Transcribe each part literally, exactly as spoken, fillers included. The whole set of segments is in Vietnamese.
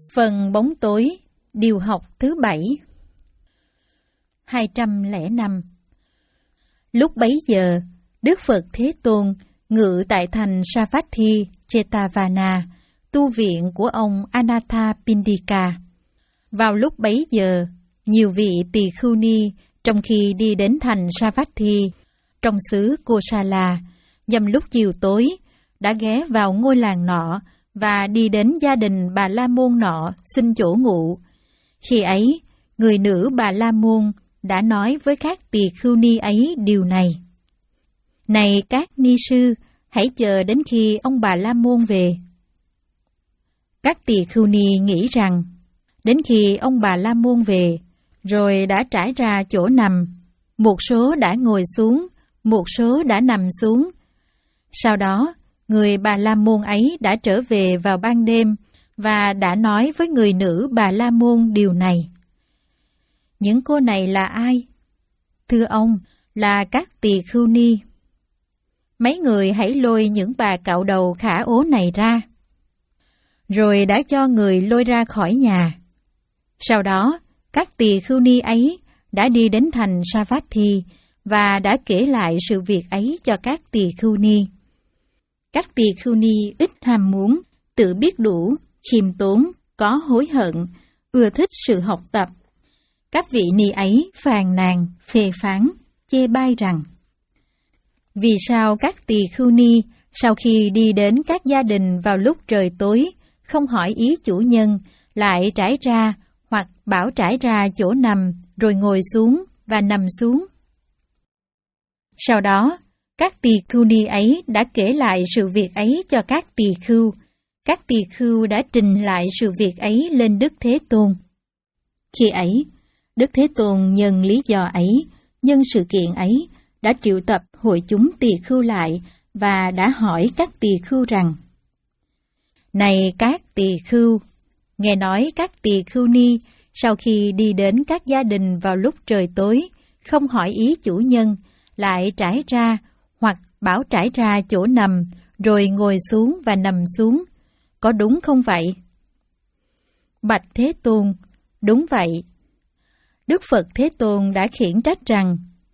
Phần bóng tối, điều học thứ bảy. hai trăm lẻ năm. Lúc bấy giờ, Đức Phật Thế Tôn ngự tại thành Savatthi, Jetavana, tu viện của ông Anathapindika. Vào lúc bấy giờ, nhiều vị tỳ khưu ni trong khi đi đến thành Savatthi, trong xứ Kosala, nhằm lúc chiều tối, đã ghé vào ngôi làng nọ và đi đến gia đình Bà La Môn nọ xin chỗ ngụ. Khi ấy, người nữ Bà La Môn đã nói với các tỳ khưu ni ấy điều này: Này các ni sư, hãy chờ đến khi ông Bà La Môn về. Các tỳ khưu ni nghĩ rằng, đến khi ông Bà La Môn về, rồi đã trải ra chỗ nằm, một số đã ngồi xuống, một số đã nằm xuống. Sau đó, người Bà La Môn ấy đã trở về vào ban đêm và đã nói với người nữ Bà La Môn điều này: Những cô này là ai? Thưa ông, là các tỳ khưu ni. Mấy người hãy lôi những bà cạo đầu khả ố này ra. Rồi đã cho người lôi ra khỏi nhà. Sau đó, các tỳ khưu ni ấy đã đi đến thành Savatthi và đã kể lại sự việc ấy cho các tỳ khưu ni. Các tỳ khưu ni ít ham muốn, tự biết đủ, khiêm tốn, có hối hận, ưa thích sự học tập. Các vị ni ấy phàn nàn, phê phán, chê bai rằng: Vì sao các tỳ khưu ni sau khi đi đến các gia đình vào lúc trời tối, không hỏi ý chủ nhân, lại trải ra hoặc bảo trải ra chỗ nằm, rồi ngồi xuống và nằm xuống? Sau đó, các tỳ khưu ni ấy đã kể lại sự việc ấy cho các tỳ khưu. Các tỳ khưu đã trình lại sự việc ấy lên Đức Thế Tôn. Khi ấy, Đức Thế Tôn nhân lý do ấy, nhân sự kiện ấy, đã triệu tập hội chúng tỳ khưu lại và đã hỏi các tỳ khưu rằng: Này các tỳ khưu, nghe nói các tỳ khưu ni sau khi đi đến các gia đình vào lúc trời tối, không hỏi ý chủ nhân, lại trải ra hoặc bảo trải ra chỗ nằm, rồi ngồi xuống và nằm xuống, có đúng không vậy? Bạch Thế Tôn, đúng vậy. Đức Phật Thế Tôn đã khiển trách rằng: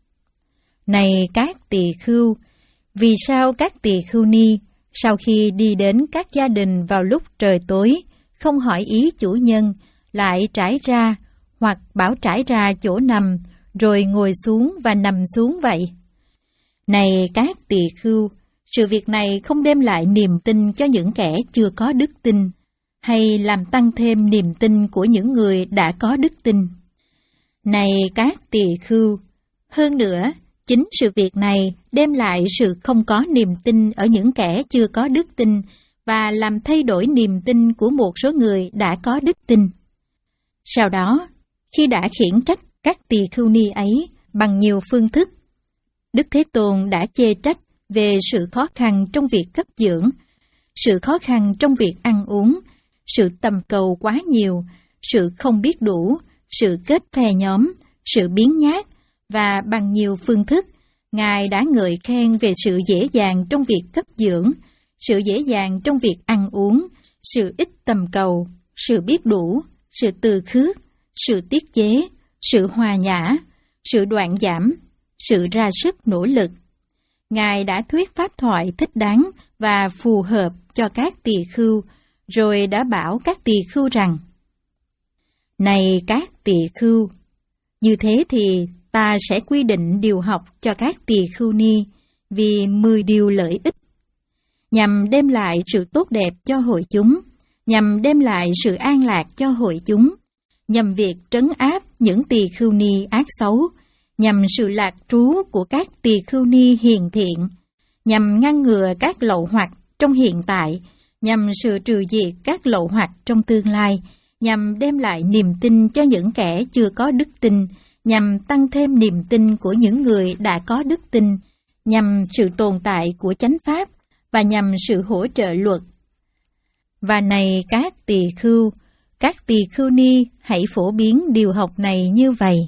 Này các tỳ khưu, vì sao các tỳ khưu ni sau khi đi đến các gia đình vào lúc trời tối, không hỏi ý chủ nhân, lại trải ra hoặc bảo trải ra chỗ nằm, rồi ngồi xuống và nằm xuống vậy? Này các tỳ khưu, sự việc này không đem lại niềm tin cho những kẻ chưa có đức tin, hay làm tăng thêm niềm tin của những người đã có đức tin. Này các tỳ khưu, hơn nữa, chính sự việc này đem lại sự không có niềm tin ở những kẻ chưa có đức tin và làm thay đổi niềm tin của một số người đã có đức tin. Sau đó, khi đã khiển trách các tỳ khưu ni ấy bằng nhiều phương thức, Đức Thế Tôn đã chê trách về sự khó khăn trong việc cấp dưỡng, sự khó khăn trong việc ăn uống, sự tầm cầu quá nhiều, sự không biết đủ, sự kết phe nhóm, sự biếng nhác, và bằng nhiều phương thức, Ngài đã ngợi khen về sự dễ dàng trong việc cấp dưỡng, sự dễ dàng trong việc ăn uống, sự ít tầm cầu, sự biết đủ, sự từ khước, sự tiết chế, sự hòa nhã, sự đoạn giảm, sự ra sức nỗ lực. Ngài đã thuyết pháp thoại thích đáng và phù hợp cho các tỳ khưu, rồi đã bảo các tỳ khưu rằng: Này các tỳ khưu, như thế thì ta sẽ quy định điều học cho các tỳ khưu ni vì mười điều lợi ích, nhằm đem lại sự tốt đẹp cho hội chúng, nhằm đem lại sự an lạc cho hội chúng, nhằm việc trấn áp những tỳ khưu ni ác xấu, nhằm sự lạc trú của các tỳ khưu ni hiền thiện, nhằm ngăn ngừa các lậu hoặc trong hiện tại, nhằm sự trừ diệt các lậu hoặc trong tương lai, nhằm đem lại niềm tin cho những kẻ chưa có đức tin, nhằm tăng thêm niềm tin của những người đã có đức tin, nhằm sự tồn tại của chánh pháp và nhằm sự hỗ trợ luật. Và này các tỳ khưu, các tỳ khưu ni hãy phổ biến điều học này như vậy.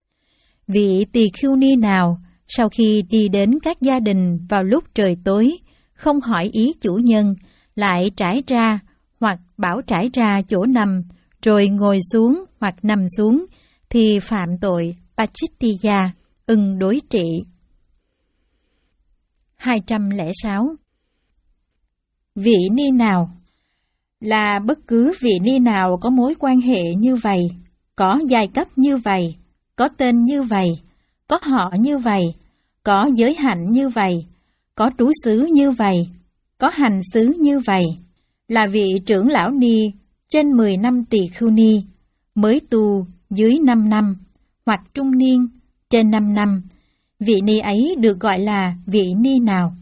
Vị tỳ khưu ni nào sau khi đi đến các gia đình vào lúc trời tối, không hỏi ý chủ nhân, lại trải ra hoặc bảo trải ra chỗ nằm, rồi ngồi xuống hoặc nằm xuống, thì phạm tội Pachittiya, ưng đối trị. hai trăm lẻ sáu. Vị ni nào là bất cứ vị ni nào có mối quan hệ như vậy, có giai cấp như vậy, có tên như vậy, có họ như vậy, có giới hạnh như vậy, có trú xứ như vậy, có hành xứ như vậy, là vị trưởng lão ni trên mười năm tỳ khưu ni, mới tu dưới năm năm, hoặc trung niên trên năm năm, vị ni ấy được gọi là vị ni nào?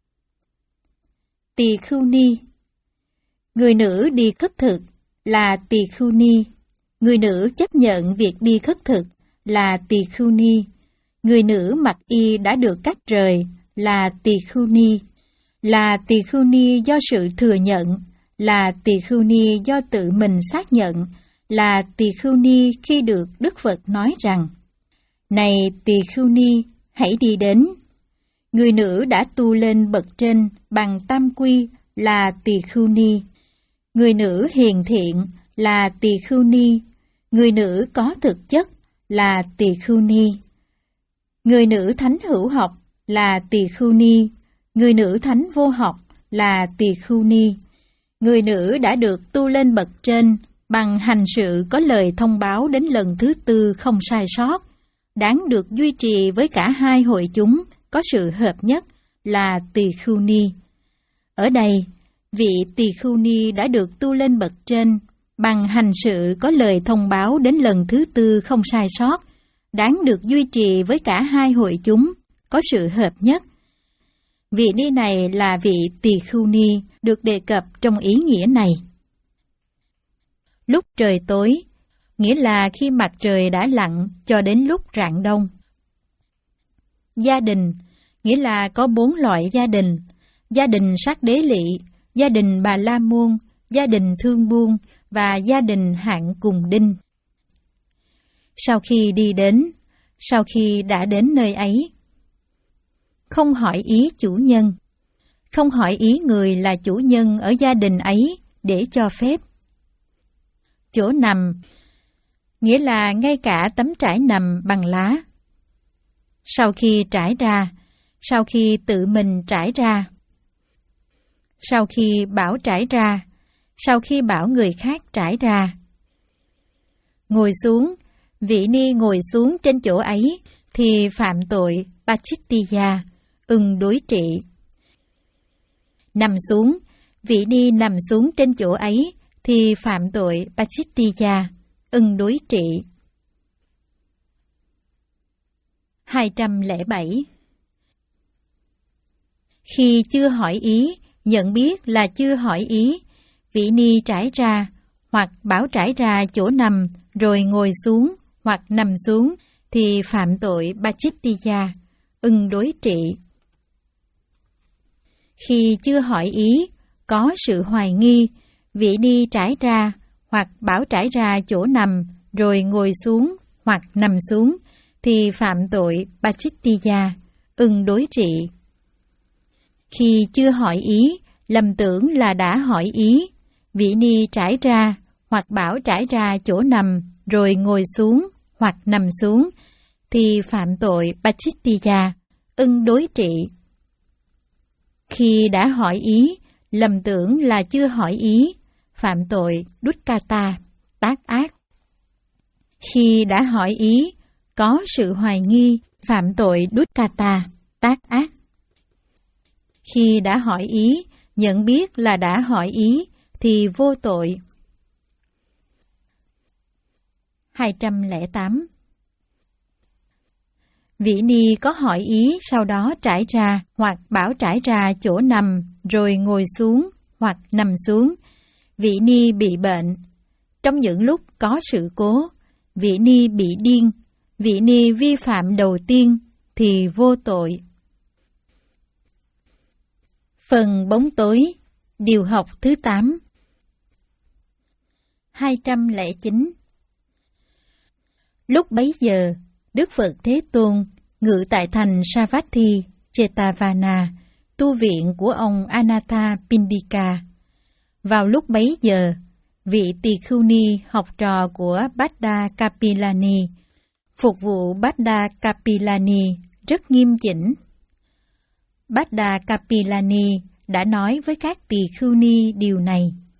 Tỳ khưu ni. Người nữ đi khất thực là tỳ khưu ni. Người nữ chấp nhận việc đi khất thực là tỳ khưu ni. Người nữ mặc y đã được cắt rời là tỳ khưu ni. Là tỳ khưu ni do sự thừa nhận, là tỳ khưu ni do tự mình xác nhận, là tỳ khưu ni khi được Đức Phật nói rằng: này tỳ khưu ni, hãy đi đến. Người nữ đã tu lên bậc trên bằng tam quy là tỳ khưu ni. Người nữ hiền thiện là tỳ khưu ni. Người nữ có thực chất là tỳ khưu ni. Người nữ thánh hữu học là tỳ khưu ni. Người nữ thánh vô học là tỳ khưu ni. Người nữ đã được tu lên bậc trên bằng hành sự có lời thông báo đến lần thứ tư không sai sót, đáng được duy trì với cả hai hội chúng có sự hợp nhất là tỳ khưu ni. Ở đây, vị tỳ khưu ni đã được tu lên bậc trên bằng hành sự có lời thông báo đến lần thứ tư không sai sót, đáng được duy trì với cả hai hội chúng có sự hợp nhất. Vị ni này là vị tỳ khưu ni được đề cập trong ý nghĩa này. Lúc trời tối, nghĩa là khi mặt trời đã lặn cho đến lúc rạng đông. Gia đình, nghĩa là có bốn loại gia đình: gia đình Sát Đế Lị, gia đình Bà La Môn, gia đình Thương Buôn và gia đình Hạng Cùng Đinh. Sau khi đi đến, sau khi đã đến nơi ấy, không hỏi ý chủ nhân, không hỏi ý người là chủ nhân ở gia đình ấy để cho phép. Chỗ nằm, nghĩa là ngay cả tấm trải nằm bằng lá. Sau khi trải ra, sau khi tự mình trải ra, sau khi bảo trải ra, sau khi bảo người khác trải ra. Ngồi xuống, vị ni ngồi xuống trên chỗ ấy thì phạm tội Pachittiya, ưng đối trị. Nằm xuống, vị ni nằm xuống trên chỗ ấy thì phạm tội Pachittiya, ưng đối trị. hai trăm lẻ bảy. Khi chưa hỏi ý, nhận biết là chưa hỏi ý, vị ni trải ra hoặc bảo trải ra chỗ nằm rồi ngồi xuống hoặc nằm xuống thì phạm tội Pachittiya, ưng đối trị. Khi chưa hỏi ý, có sự hoài nghi, vị ni trải ra hoặc bảo trải ra chỗ nằm rồi ngồi xuống hoặc nằm xuống thì phạm tội Pachittiya, ưng đối trị. Khi chưa hỏi ý, lầm tưởng là đã hỏi ý, vị ni trải ra hoặc bảo trải ra chỗ nằm rồi ngồi xuống hoặc nằm xuống thì phạm tội Pachittiya, ưng đối trị. Khi đã hỏi ý, lầm tưởng là chưa hỏi ý, phạm tội Dukkata, tác ác. Khi đã hỏi ý, có sự hoài nghi, phạm tội Dukkata, tác ác. Khi đã hỏi ý, nhận biết là đã hỏi ý thì vô tội. hai trăm lẻ tám. Vị ni có hỏi ý sau đó trải ra hoặc bảo trải ra chỗ nằm rồi ngồi xuống hoặc nằm xuống, vị ni bị bệnh. Trong những lúc có sự cố, vị ni bị điên, vị ni vi phạm đầu tiên thì vô tội. Phần bóng tối, điều học thứ tám. hai trăm lẻ chín. Lúc bấy giờ, Đức Phật Thế Tôn ngự tại thành Savatthi, Jetavana, tu viện của ông Anathapindika. Vào lúc bấy giờ, vị tỳ khưu ni học trò của Bhatta Kapilani, phục vụ Bhatta Kapilani rất nghiêm chỉnh. Bhatta Kapilani đã nói với các tỳ khưu ni điều này.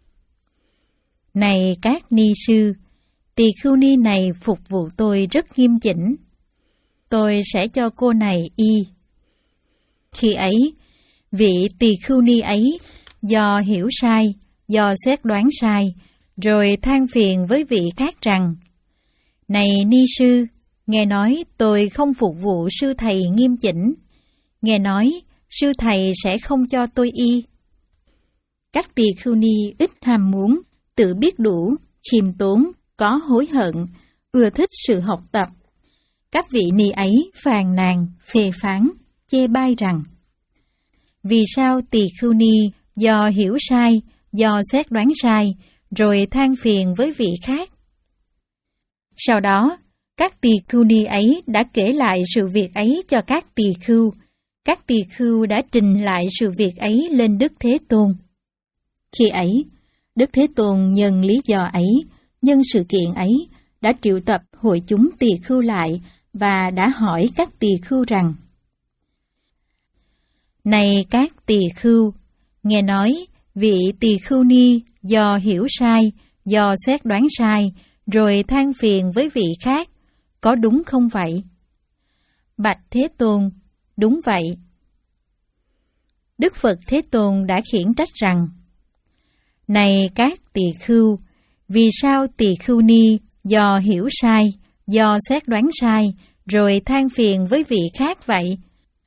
Này các ni sư, tỳ khưu ni này phục vụ tôi rất nghiêm chỉnh. Tôi sẽ cho cô này y. Khi ấy, vị tỳ khưu ni ấy do hiểu sai, do xét đoán sai, rồi than phiền với vị khác rằng: Này ni sư, nghe nói tôi không phục vụ sư thầy nghiêm chỉnh. Nghe nói sư thầy sẽ không cho tôi y. Các tỳ khưu ni ít ham muốn, tự biết đủ, khiêm tốn, có hối hận, ưa thích sự học tập. Các vị ni ấy phàn nàn, phê phán, chê bai rằng: Vì sao tỳ khưu ni do hiểu sai, do xét đoán sai, rồi than phiền với vị khác? Sau đó, các tỳ khưu ni ấy đã kể lại sự việc ấy cho các tỳ khưu. Các tỳ khưu đã trình lại sự việc ấy lên Đức Thế Tôn. Khi ấy, Đức Thế Tôn nhân lý do ấy, nhân sự kiện ấy, đã triệu tập hội chúng tỳ khưu lại và đã hỏi các tỳ khưu rằng: Này các tỳ khưu, nghe nói vị tỳ khưu ni do hiểu sai, do xét đoán sai, rồi than phiền với vị khác, có đúng không vậy? Bạch Thế Tôn, đúng vậy. Đức Phật Thế Tôn đã khiển trách rằng: Này các tỳ khưu, vì sao tỳ khưu ni do hiểu sai, do xét đoán sai, rồi than phiền với vị khác vậy?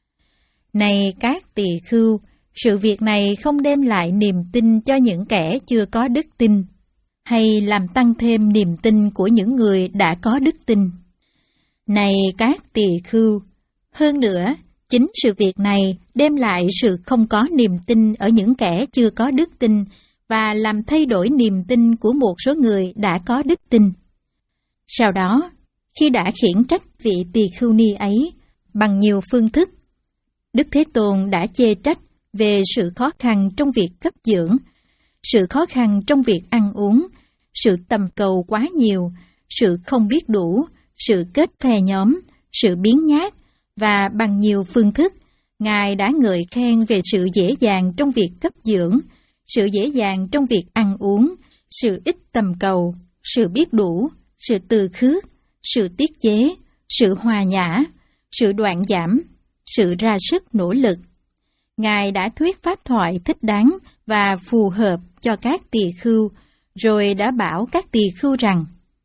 Này các tỳ khưu, sự việc này không đem lại niềm tin cho những kẻ chưa có đức tin, hay làm tăng thêm niềm tin của những người đã có đức tin. Này các tỳ khưu, hơn nữa, chính sự việc này đem lại sự không có niềm tin ở những kẻ chưa có đức tin và làm thay đổi niềm tin của một số người đã có đức tin. Sau đó, khi đã khiển trách vị tỳ khưu ni ấy bằng nhiều phương thức, Đức Thế Tôn đã chê trách về sự khó khăn trong việc cấp dưỡng, sự khó khăn trong việc ăn uống, sự tầm cầu quá nhiều, sự không biết đủ, sự kết phe nhóm, sự biếng nhác, và bằng nhiều phương thức, Ngài đã ngợi khen về sự dễ dàng trong việc cấp dưỡng, sự dễ dàng trong việc ăn uống, sự ít tầm cầu, sự biết đủ, sự từ khước, sự tiết chế, sự hòa nhã, sự đoạn giảm, sự ra sức nỗ lực. Ngài đã thuyết pháp thoại thích đáng và phù hợp cho các tỳ khưu, rồi đã bảo các tỳ khưu rằng: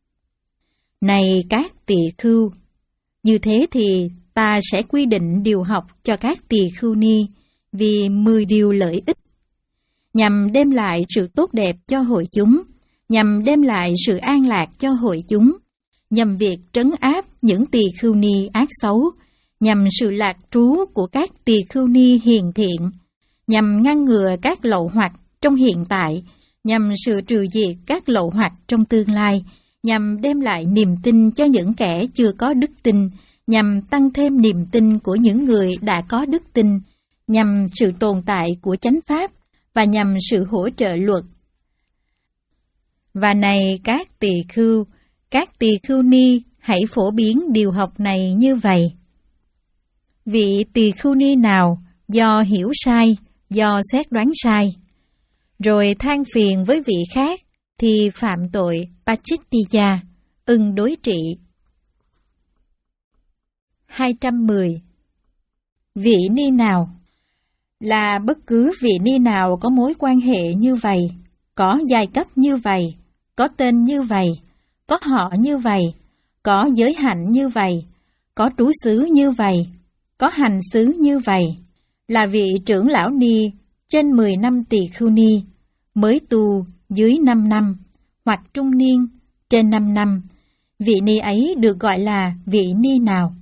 Này các tỳ khưu, như thế thì ta sẽ quy định điều học cho các tỳ khưu ni vì mười điều lợi ích, nhằm đem lại sự tốt đẹp cho hội chúng, nhằm đem lại sự an lạc cho hội chúng, nhằm việc trấn áp những tỳ khưu ni ác xấu, nhằm sự lạc trú của các tỳ khưu ni hiền thiện, nhằm ngăn ngừa các lậu hoặc trong hiện tại, nhằm sự trừ diệt các lậu hoặc trong tương lai, nhằm đem lại niềm tin cho những kẻ chưa có đức tin, nhằm tăng thêm niềm tin của những người đã có đức tin, nhằm sự tồn tại của chánh pháp và nhằm sự hỗ trợ luật. Và này các tỳ khưu, các tỳ khưu ni hãy phổ biến điều học này như vậy. Vị tỳ khưu ni nào do hiểu sai, do xét đoán sai, rồi than phiền với vị khác, thì phạm tội Pachittiya, ưng đối trị. hai trăm mười. Vị ni nào là bất cứ vị ni nào có mối quan hệ như vậy, có giai cấp như vậy, có tên như vậy, có họ như vậy, có giới hạnh như vậy, có trú xứ như vậy, có hành xứ như vậy, là vị trưởng lão ni trên mười năm tỳ khưu ni, mới tu dưới năm năm, hoặc trung niên trên năm năm, vị ni ấy được gọi là vị ni nào?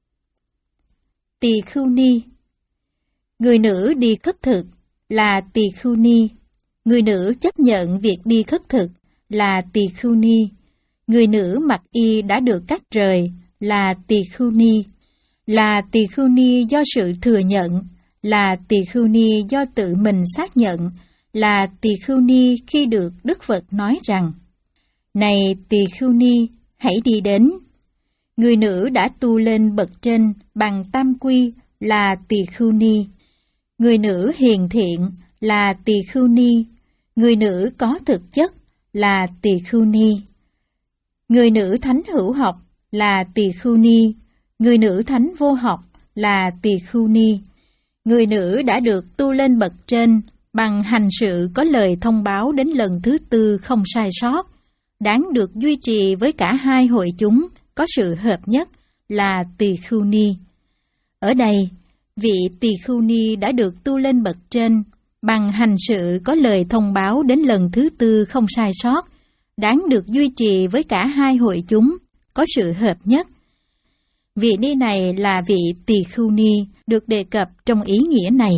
Tỳ khưu ni. Người nữ đi khất thực là tỳ khưu ni. Người nữ chấp nhận việc đi khất thực là tỳ khưu ni. Người nữ mặc y đã được cắt rời là tỳ khưu ni. Là tỳ khưu ni do sự thừa nhận, là tỳ khưu ni do tự mình xác nhận, là Tỳ Khưu Ni khi được Đức Phật nói rằng: Này Tỳ Khưu Ni, hãy đi đến. Người nữ đã tu lên bậc trên bằng tam quy là Tỳ Khưu Ni. Người nữ hiền thiện là Tỳ Khưu Ni. Người nữ có thực chất là Tỳ Khưu Ni. Người nữ thánh hữu học là Tỳ Khưu Ni. Người nữ thánh vô học là Tỳ Khưu Ni. Người nữ đã được tu lên bậc trên bằng hành sự có lời thông báo đến lần thứ tư không sai sót, đáng được duy trì với cả hai hội chúng có sự hợp nhất là Tỳ Khưu Ni. Ở đây, vị Tỳ Khưu Ni đã được tu lên bậc trên bằng hành sự có lời thông báo đến lần thứ tư không sai sót, đáng được duy trì với cả hai hội chúng có sự hợp nhất. Vị ni này là vị Tỳ Khưu Ni được đề cập trong ý nghĩa này.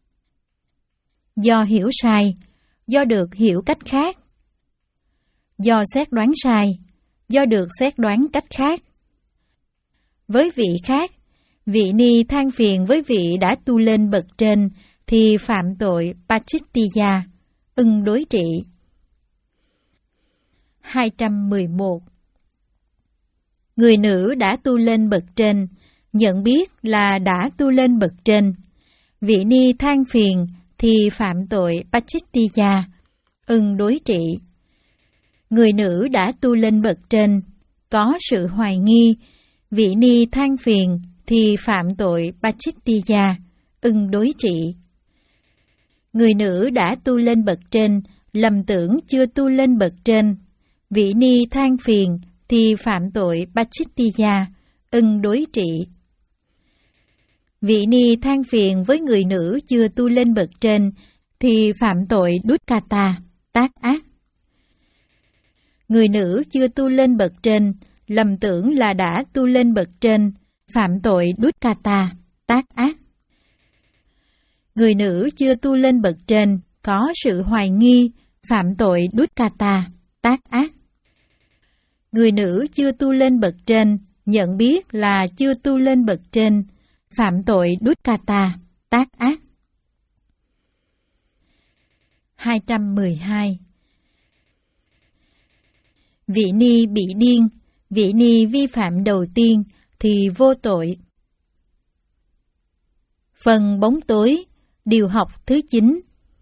Do hiểu sai, do được hiểu cách khác. Do xét đoán sai, do được xét đoán cách khác. Với vị khác, vị ni than phiền với vị đã tu lên bậc trên thì phạm tội Pachittiya, ưng đối trị. hai trăm mười một. Người nữ đã tu lên bậc trên, nhận biết là đã tu lên bậc trên. Vị ni than phiền thì phạm tội Pachittiya, ưng đối trị. Người nữ đã tu lên bậc trên, có sự hoài nghi. Vị ni than phiền thì phạm tội Pachittiya, ưng đối trị. Người nữ đã tu lên bậc trên, lầm tưởng chưa tu lên bậc trên. Vị ni than phiền thì phạm tội Pachittiya, ưng đối trị. Vị ni than phiền với người nữ chưa tu lên bậc trên thì phạm tội Dukkata, tác ác. Người nữ chưa tu lên bậc trên, lầm tưởng là đã tu lên bậc trên, phạm tội Dukkata, tác ác. Người nữ chưa tu lên bậc trên, có sự hoài nghi, phạm tội Dukkata, tác ác. Người nữ chưa tu lên bậc trên, nhận biết là chưa tu lên bậc trên, phạm tội Dukkata, tác ác. hai trăm mười hai. Vị ni bị điên, vị ni vi phạm đầu tiên thì vô tội. Phần bóng tối, điều học thứ chín.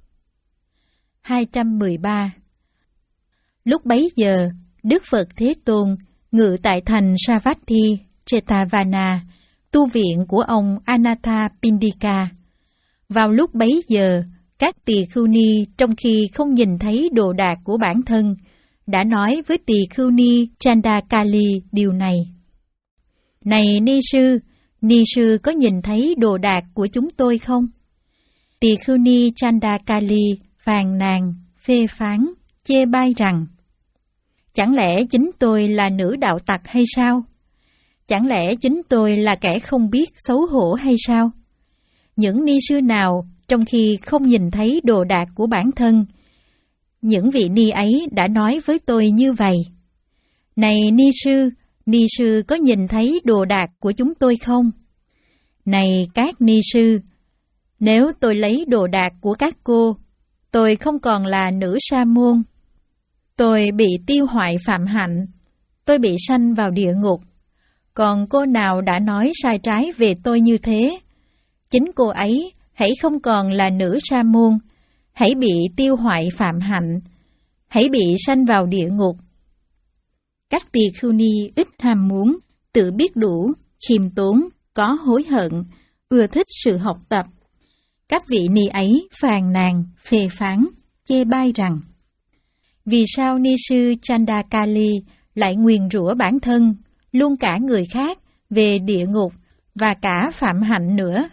hai trăm mười ba. Lúc bấy giờ, Đức Phật Thế Tôn ngự tại thành Savatthi, Jetavana, tu viện của ông Anathapindika. Vào lúc bấy giờ, các tỳ khưu ni trong khi không nhìn thấy đồ đạc của bản thân, đã nói với tỳ khưu ni Chandakali điều này. Này ni sư, ni sư có nhìn thấy đồ đạc của chúng tôi không? Tỳ khưu ni Chandakali phàn nàn, phê phán, chê bai rằng: Chẳng lẽ chính tôi là nữ đạo tặc hay sao? Chẳng lẽ chính tôi là kẻ không biết xấu hổ hay sao? Những ni sư nào trong khi không nhìn thấy đồ đạc của bản thân, những vị ni ấy đã nói với tôi như vậy: Này ni sư, ni sư có nhìn thấy đồ đạc của chúng tôi không? Này các ni sư, nếu tôi lấy đồ đạc của các cô, tôi không còn là nữ sa môn. Tôi bị tiêu hoại phạm hạnh, tôi bị sanh vào địa ngục. Còn cô nào đã nói sai trái về tôi như thế, chính cô ấy hãy không còn là nữ sa môn, hãy bị tiêu hoại phạm hạnh, hãy bị sanh vào địa ngục. Các tỳ khưu ni ít ham muốn, tự biết đủ, khiêm tốn, có hối hận, ưa thích sự học tập. Các vị ni ấy phàn nàn, phê phán, chê bai rằng: Vì sao ni sư Chandakali lại nguyền rủa bản thân, luôn cả người khác về địa ngục và cả phạm hạnh nữa?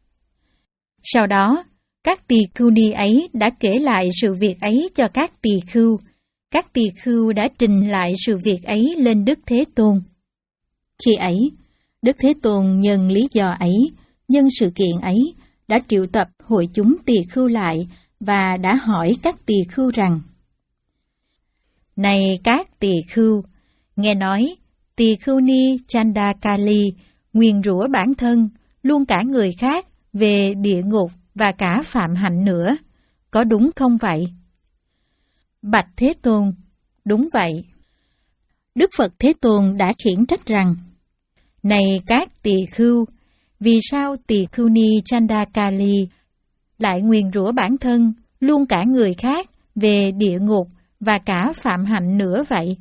Sau đó, các tỳ khưu ni ấy đã kể lại sự việc ấy cho các tỳ khưu. Các tỳ khưu đã trình lại sự việc ấy lên Đức Thế Tôn. Khi ấy, Đức Thế Tôn nhân lý do ấy, nhân sự kiện ấy, đã triệu tập hội chúng tỳ khưu lại và đã hỏi các tỳ khưu rằng: Này các tỳ khưu, nghe nói tỳ khưu ni Chandakali nguyền rủa bản thân, luôn cả người khác về địa ngục và cả phạm hạnh nữa. có đúng không vậy? Bạch Thế Tôn, đúng vậy. Đức Phật Thế Tôn đã khiển trách rằng, này các tỳ khưu, vì sao tỳ khưu ni Chandakali lại nguyền rủa bản thân, luôn cả người khác về địa ngục và cả phạm hạnh nữa vậy?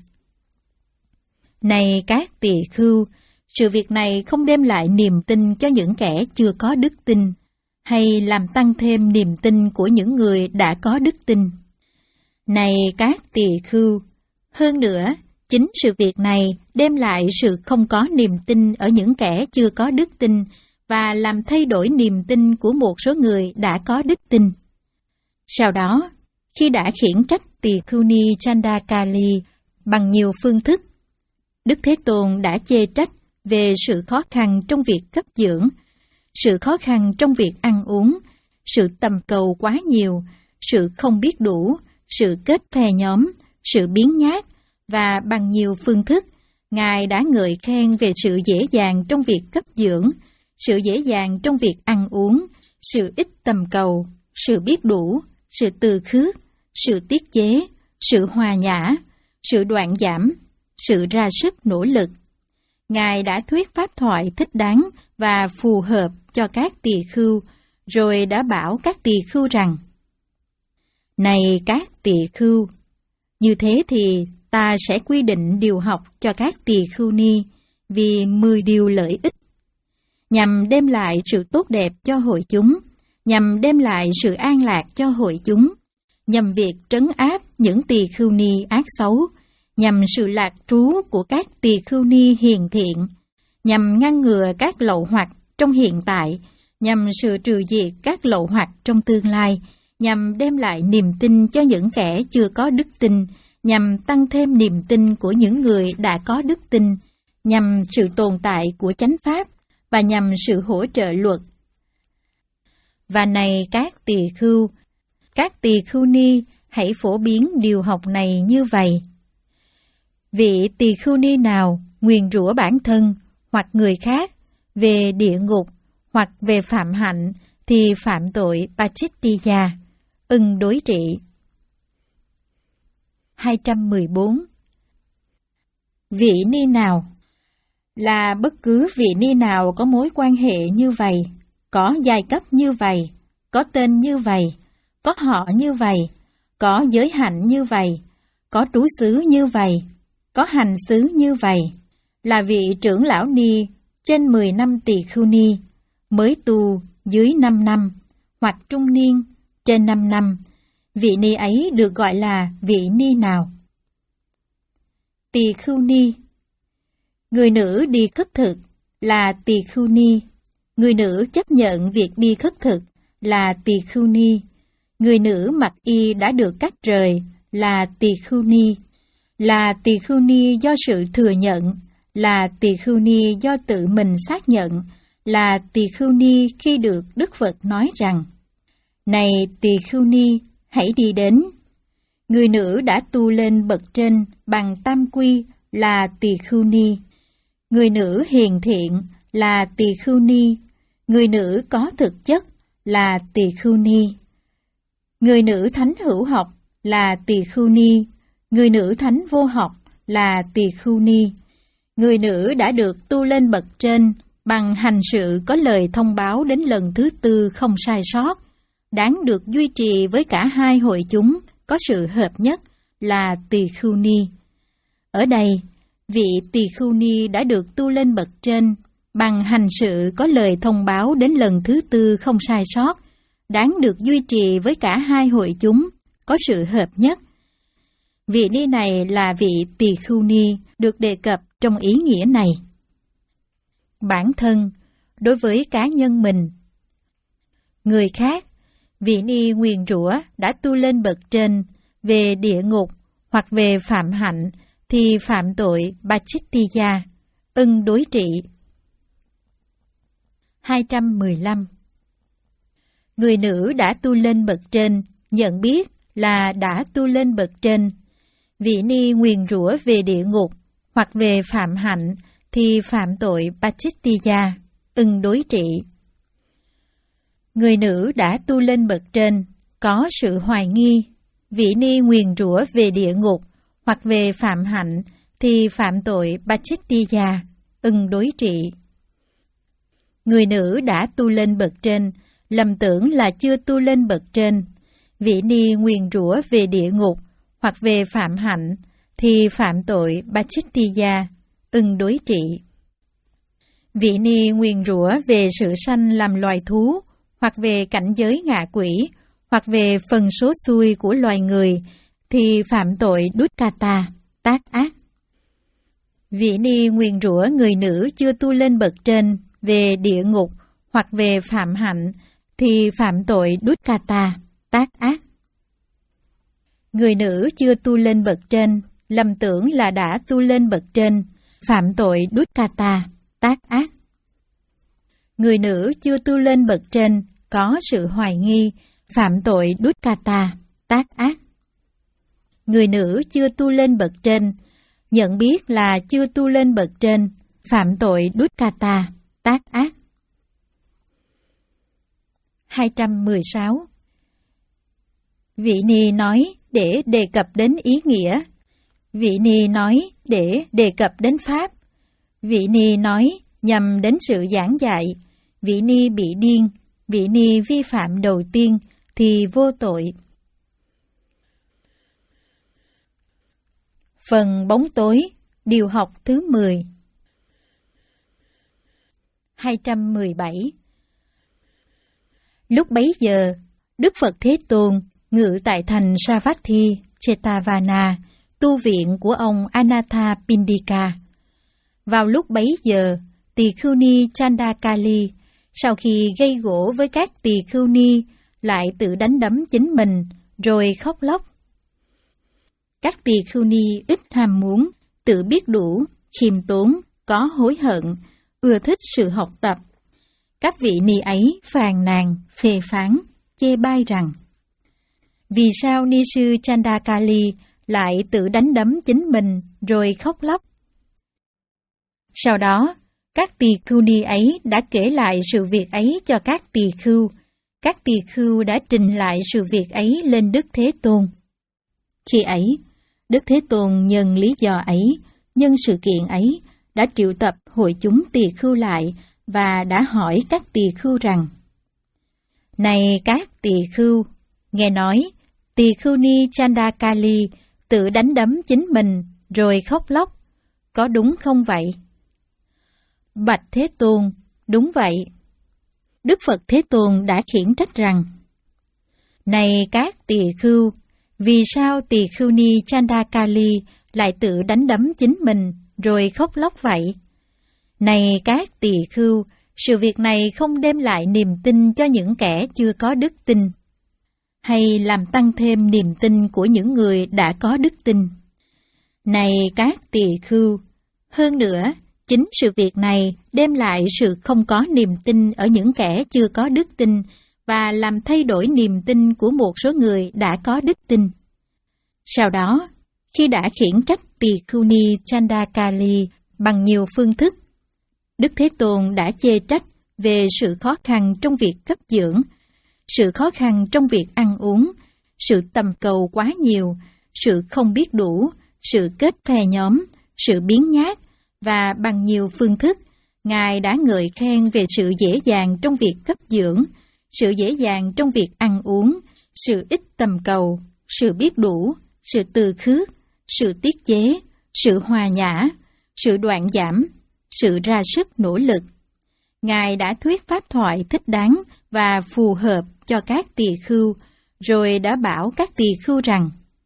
Này các tỳ khưu, sự việc này không đem lại niềm tin cho những kẻ chưa có đức tin, hay làm tăng thêm niềm tin của những người đã có đức tin. Này các tỳ khưu, hơn nữa, chính sự việc này đem lại sự không có niềm tin ở những kẻ chưa có đức tin và làm thay đổi niềm tin của một số người đã có đức tin. Sau đó, khi đã khiển trách tỳ khưu ni Chandakali bằng nhiều phương thức, Đức Thế Tôn đã chê trách về sự khó khăn trong việc cấp dưỡng, sự khó khăn trong việc ăn uống, sự tầm cầu quá nhiều, sự không biết đủ, sự kết phe nhóm, sự biếng nhác, và bằng nhiều phương thức, Ngài đã ngợi khen về sự dễ dàng trong việc cấp dưỡng, sự dễ dàng trong việc ăn uống, sự ít tầm cầu, sự biết đủ, sự từ khước, sự tiết chế, sự hòa nhã, sự đoạn giảm, sự ra sức nỗ lực. Ngài đã thuyết pháp thoại thích đáng và phù hợp cho các tỳ khưu, rồi đã bảo các tỳ khưu rằng, này các tỳ khưu, như thế thì ta sẽ quy định điều học cho các tỳ khưu ni vì mười điều lợi ích, nhằm đem lại sự tốt đẹp cho hội chúng, nhằm đem lại sự an lạc cho hội chúng, nhằm việc trấn áp những tỳ khưu ni ác xấu, nhằm sự lạc trú của các tỳ khưu ni hiền thiện, nhằm ngăn ngừa các lậu hoặc trong hiện tại, nhằm sự trừ diệt các lậu hoặc trong tương lai, nhằm đem lại niềm tin cho những kẻ chưa có đức tin, nhằm tăng thêm niềm tin của những người đã có đức tin, nhằm sự tồn tại của chánh pháp và nhằm sự hỗ trợ luật. Và này các tỳ khưu, các tỳ khưu ni hãy phổ biến điều học này như vậy. Vị tỳ khưu ni nào nguyền rủa bản thân hoặc người khác về địa ngục hoặc về phạm hạnh thì phạm tội Pachittiya, ưng đối trị. hai trăm mười bốn. Vị ni nào là bất cứ vị ni nào có mối quan hệ như vậy, có giai cấp như vậy, có tên như vậy, có họ như vậy, có giới hạnh như vậy, có trú xứ như vậy, có hành xứ như vậy, là vị trưởng lão ni trên mười năm tỳ khưu ni, mới tu dưới năm năm, hoặc trung niên trên năm năm, vị ni ấy được gọi là vị ni nào? Tỳ khưu ni. Người nữ đi khất thực là tỳ khưu ni. Người nữ chấp nhận việc đi khất thực là tỳ khưu ni. Người nữ mặc y đã được cắt rời là tỳ khưu ni. Là tỳ khưu ni do sự thừa nhận, là tỳ khưu ni do tự mình xác nhận, là tỳ khưu ni khi được Đức Phật nói rằng, này tỳ khưu ni, hãy đi đến. Người nữ đã tu lên bậc trên bằng tam quy là tỳ khưu ni. Người nữ hiền thiện là tỳ khưu ni. Người nữ có thực chất là tỳ khưu ni. Người nữ thánh hữu học là tỳ khưu ni. Người nữ thánh vô học là tỳ khưu ni. Người nữ đã được tu lên bậc trên bằng hành sự có lời thông báo đến lần thứ tư không sai sót, đáng được duy trì với cả hai hội chúng có sự hợp nhất là tỳ khưu ni. Ở đây, vị tỳ khưu ni đã được tu lên bậc trên bằng hành sự có lời thông báo đến lần thứ tư không sai sót, đáng được duy trì với cả hai hội chúng có sự hợp nhất. Vị ni này là vị tỳ khưu ni được đề cập trong ý nghĩa này. Bản thân, đối với cá nhân mình. Người khác, vị ni nguyền rủa đã tu lên bậc trên về địa ngục hoặc về phạm hạnh thì phạm tội Pachittiya, ưng đối trị. hai trăm mười lăm. Người nữ đã tu lên bậc trên nhận biết là đã tu lên bậc trên. Vị ni nguyền rủa về địa ngục hoặc về phạm hạnh thì phạm tội Pachittiya, ưng đối trị. Người nữ đã tu lên bậc trên có sự hoài nghi, vị ni nguyền rủa về địa ngục hoặc về phạm hạnh thì phạm tội Pachittiya, ưng đối trị. Người nữ đã tu lên bậc trên, lầm tưởng là chưa tu lên bậc trên, vị ni nguyền rủa về địa ngục hoặc về phạm hạnh thì phạm tội Pachittiya, ưng đối trị. Vị ni nguyền rủa về sự sanh làm loài thú, hoặc về cảnh giới ngạ quỷ, hoặc về phần số xui của loài người, thì phạm tội Dukkata, tác ác. Vị ni nguyền rủa người nữ chưa tu lên bậc trên về địa ngục, hoặc về phạm hạnh, thì phạm tội Dukkata, tác ác. Người nữ chưa tu lên bậc trên, lầm tưởng là đã tu lên bậc trên, phạm tội Dukkata, tác ác. Người nữ chưa tu lên bậc trên, có sự hoài nghi, phạm tội Dukkata, tác ác. Người nữ chưa tu lên bậc trên, nhận biết là chưa tu lên bậc trên, phạm tội Dukkata, tác ác. hai trăm mười sáu. Vị ni nói để đề cập đến ý nghĩa. Vị ni nói để đề cập đến pháp. Vị ni nói nhằm đến sự giảng dạy. Vị ni bị điên, vị ni vi phạm đầu tiên thì vô tội. Phần bóng tối, điều học thứ mười. hai trăm mười bảy. Lúc bấy giờ, Đức Phật Thế Tôn ngự tại thành Savatthi, Jetavana, tu viện của ông Anathapindika. Vào lúc bấy giờ, tỳ khưu ni Chandakali, sau khi gây gổ với các tỳ khưu ni, lại tự đánh đấm chính mình, rồi khóc lóc. Các tỳ khưu ni ít ham muốn, tự biết đủ, khiêm tốn, có hối hận, ưa thích sự học tập. Các vị ni ấy phàn nàn, phê phán, chê bai rằng: vì sao ni sư Chandakali lại tự đánh đấm chính mình rồi khóc lóc? Sau đó, các tỳ khưu ni ấy đã kể lại sự việc ấy cho các tỳ khưu. Các tỳ khưu đã trình lại sự việc ấy lên Đức Thế Tôn. Khi ấy, Đức Thế Tôn nhân lý do ấy, nhân sự kiện ấy, đã triệu tập hội chúng tỳ khưu lại và đã hỏi các tỳ khưu rằng: này các tỳ khưu, nghe nói tỳ khưu ni Chandakali tự đánh đấm chính mình rồi khóc lóc, có đúng không vậy? Bạch Thế Tôn, đúng vậy. Đức Phật Thế Tôn đã khiển trách rằng: này các tỳ khưu, vì sao tỳ khưu ni Chandakali lại tự đánh đấm chính mình rồi khóc lóc vậy? Này các tỳ khưu, sự việc này không đem lại niềm tin cho những kẻ chưa có đức tin, hay làm tăng thêm niềm tin của những người đã có đức tin. Này các tỳ khưu, hơn nữa, chính sự việc này đem lại sự không có niềm tin ở những kẻ chưa có đức tin và làm thay đổi niềm tin của một số người đã có đức tin. Sau đó, khi đã khiển trách tỳ khưu ni Chandakali bằng nhiều phương thức, Đức Thế Tôn đã chê trách về sự khó khăn trong việc cấp dưỡng, sự khó khăn trong việc ăn uống, sự tầm cầu quá nhiều, sự không biết đủ, sự kết phe nhóm, sự biếng nhác, và bằng nhiều phương thức, Ngài đã ngợi khen về sự dễ dàng trong việc cấp dưỡng, sự dễ dàng trong việc ăn uống, sự ít tầm cầu, sự biết đủ, sự từ khước, sự tiết chế, sự hòa nhã, sự đoạn giảm, sự ra sức nỗ lực. Ngài đã thuyết pháp thoại thích đáng và phù hợp cho các tỳ khưu, rồi đã bảo các tỳ khưu rằng: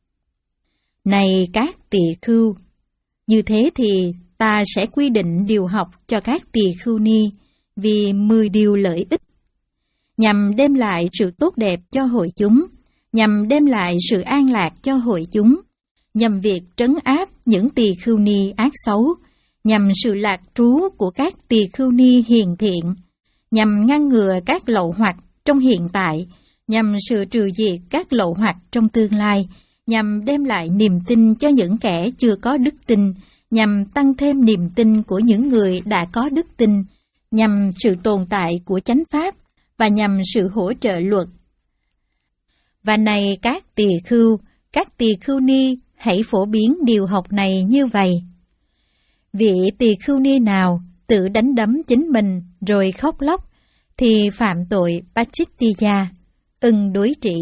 này các tỳ khưu, như thế thì ta sẽ quy định điều học cho các tỳ khưu ni vì mười điều lợi ích, nhằm đem lại sự tốt đẹp cho hội chúng, nhằm đem lại sự an lạc cho hội chúng, nhằm việc trấn áp những tỳ khưu ni ác xấu, nhằm sự lạc trú của các tỳ khưu ni hiền thiện, nhằm ngăn ngừa các lậu hoặc trong hiện tại, nhằm sự trừ diệt các lậu hoặc trong tương lai, nhằm đem lại niềm tin cho những kẻ chưa có đức tin, nhằm tăng thêm niềm tin của những người đã có đức tin, nhằm sự tồn tại của chánh pháp và nhằm sự hỗ trợ luật. Và này các tỳ khưu, các tỳ khưu ni hãy phổ biến điều học này như vậy. Vị tỳ khưu ni nào tự đánh đấm chính mình rồi khóc lóc thì phạm tội Pachittiya, ưng đối trị.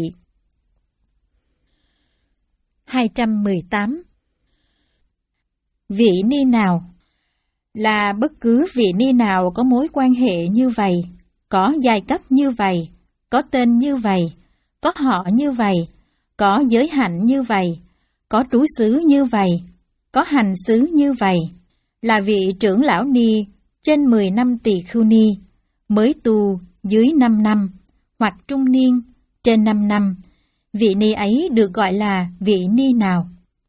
hai trăm mười tám. Vị ni nào là bất cứ vị ni nào có mối quan hệ như vậy, có giai cấp như vậy, có tên như vậy, có họ như vậy, có giới hạnh như vậy, có trú xứ như vậy, có hành xứ như vậy, là vị trưởng lão ni trên mười năm tỳ khưu ni, mới tu dưới năm năm, hoặc trung niên trên năm năm, vị ni ấy được gọi là vị ni nào?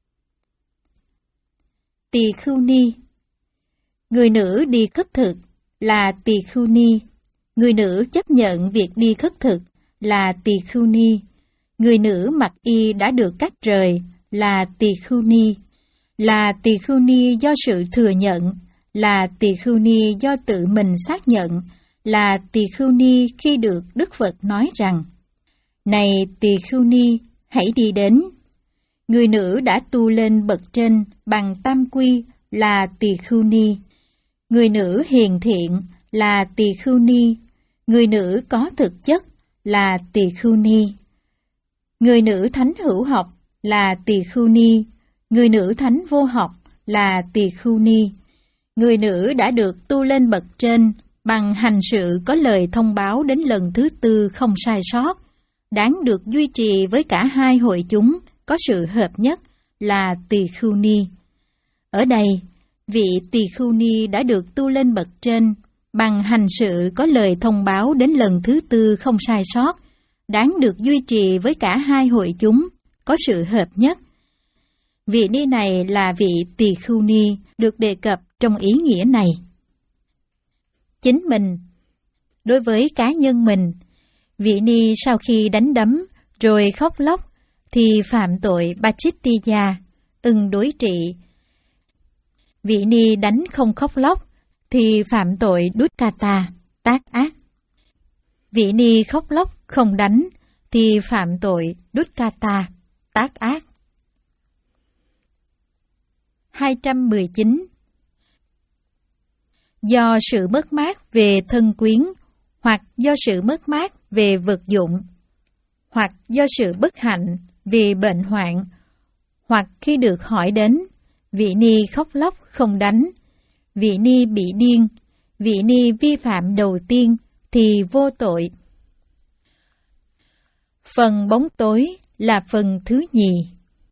Tỳ khưu ni. Người nữ đi khất thực là tỳ khưu ni. Người nữ chấp nhận việc đi khất thực là tỳ khưu ni. Người nữ mặc y đã được cắt rời là tỳ khưu ni. Là tỳ khưu ni do sự thừa nhận, là tỳ khưu ni do tự mình xác nhận, là tỳ khưu ni khi được Đức Phật nói rằng: Này tỳ khưu ni, hãy đi đến. Người nữ đã tu lên bậc trên bằng tam quy là tỳ khưu ni. Người nữ hiền thiện là tỳ khưu ni. Người nữ có thực chất là tỳ khưu ni. Người nữ thánh hữu học là tỳ khưu ni. Người nữ thánh vô học là tỳ khưu ni. Người nữ đã được tu lên bậc trên bằng hành sự có lời thông báo đến lần thứ tư không sai sót, đáng được duy trì với cả hai hội chúng có sự hợp nhất là tỳ khưu ni. Ở đây, vị tỳ khưu ni đã được tu lên bậc trên bằng hành sự có lời thông báo đến lần thứ tư không sai sót, đáng được duy trì với cả hai hội chúng có sự hợp nhất. Vị ni này là vị tỳ khưu ni được đề cập trong ý nghĩa này. Chính mình, đối với cá nhân mình, vị ni sau khi đánh đấm rồi khóc lóc thì phạm tội Pachittiya, ưng đối trị. Vị ni đánh không khóc lóc thì phạm tội Dukkata, tác ác. Vị ni khóc lóc không đánh thì phạm tội Dukkata, tác ác. hai trăm mười chín. Do sự mất mát về thân quyến, hoặc do sự mất mát về vật dụng, hoặc do sự bất hạnh vì bệnh hoạn, hoặc khi được hỏi đến, vị ni khóc lóc không đánh, vị ni bị điên, vị ni vi phạm đầu tiên thì vô tội. Phần bóng tối là phần thứ nhì.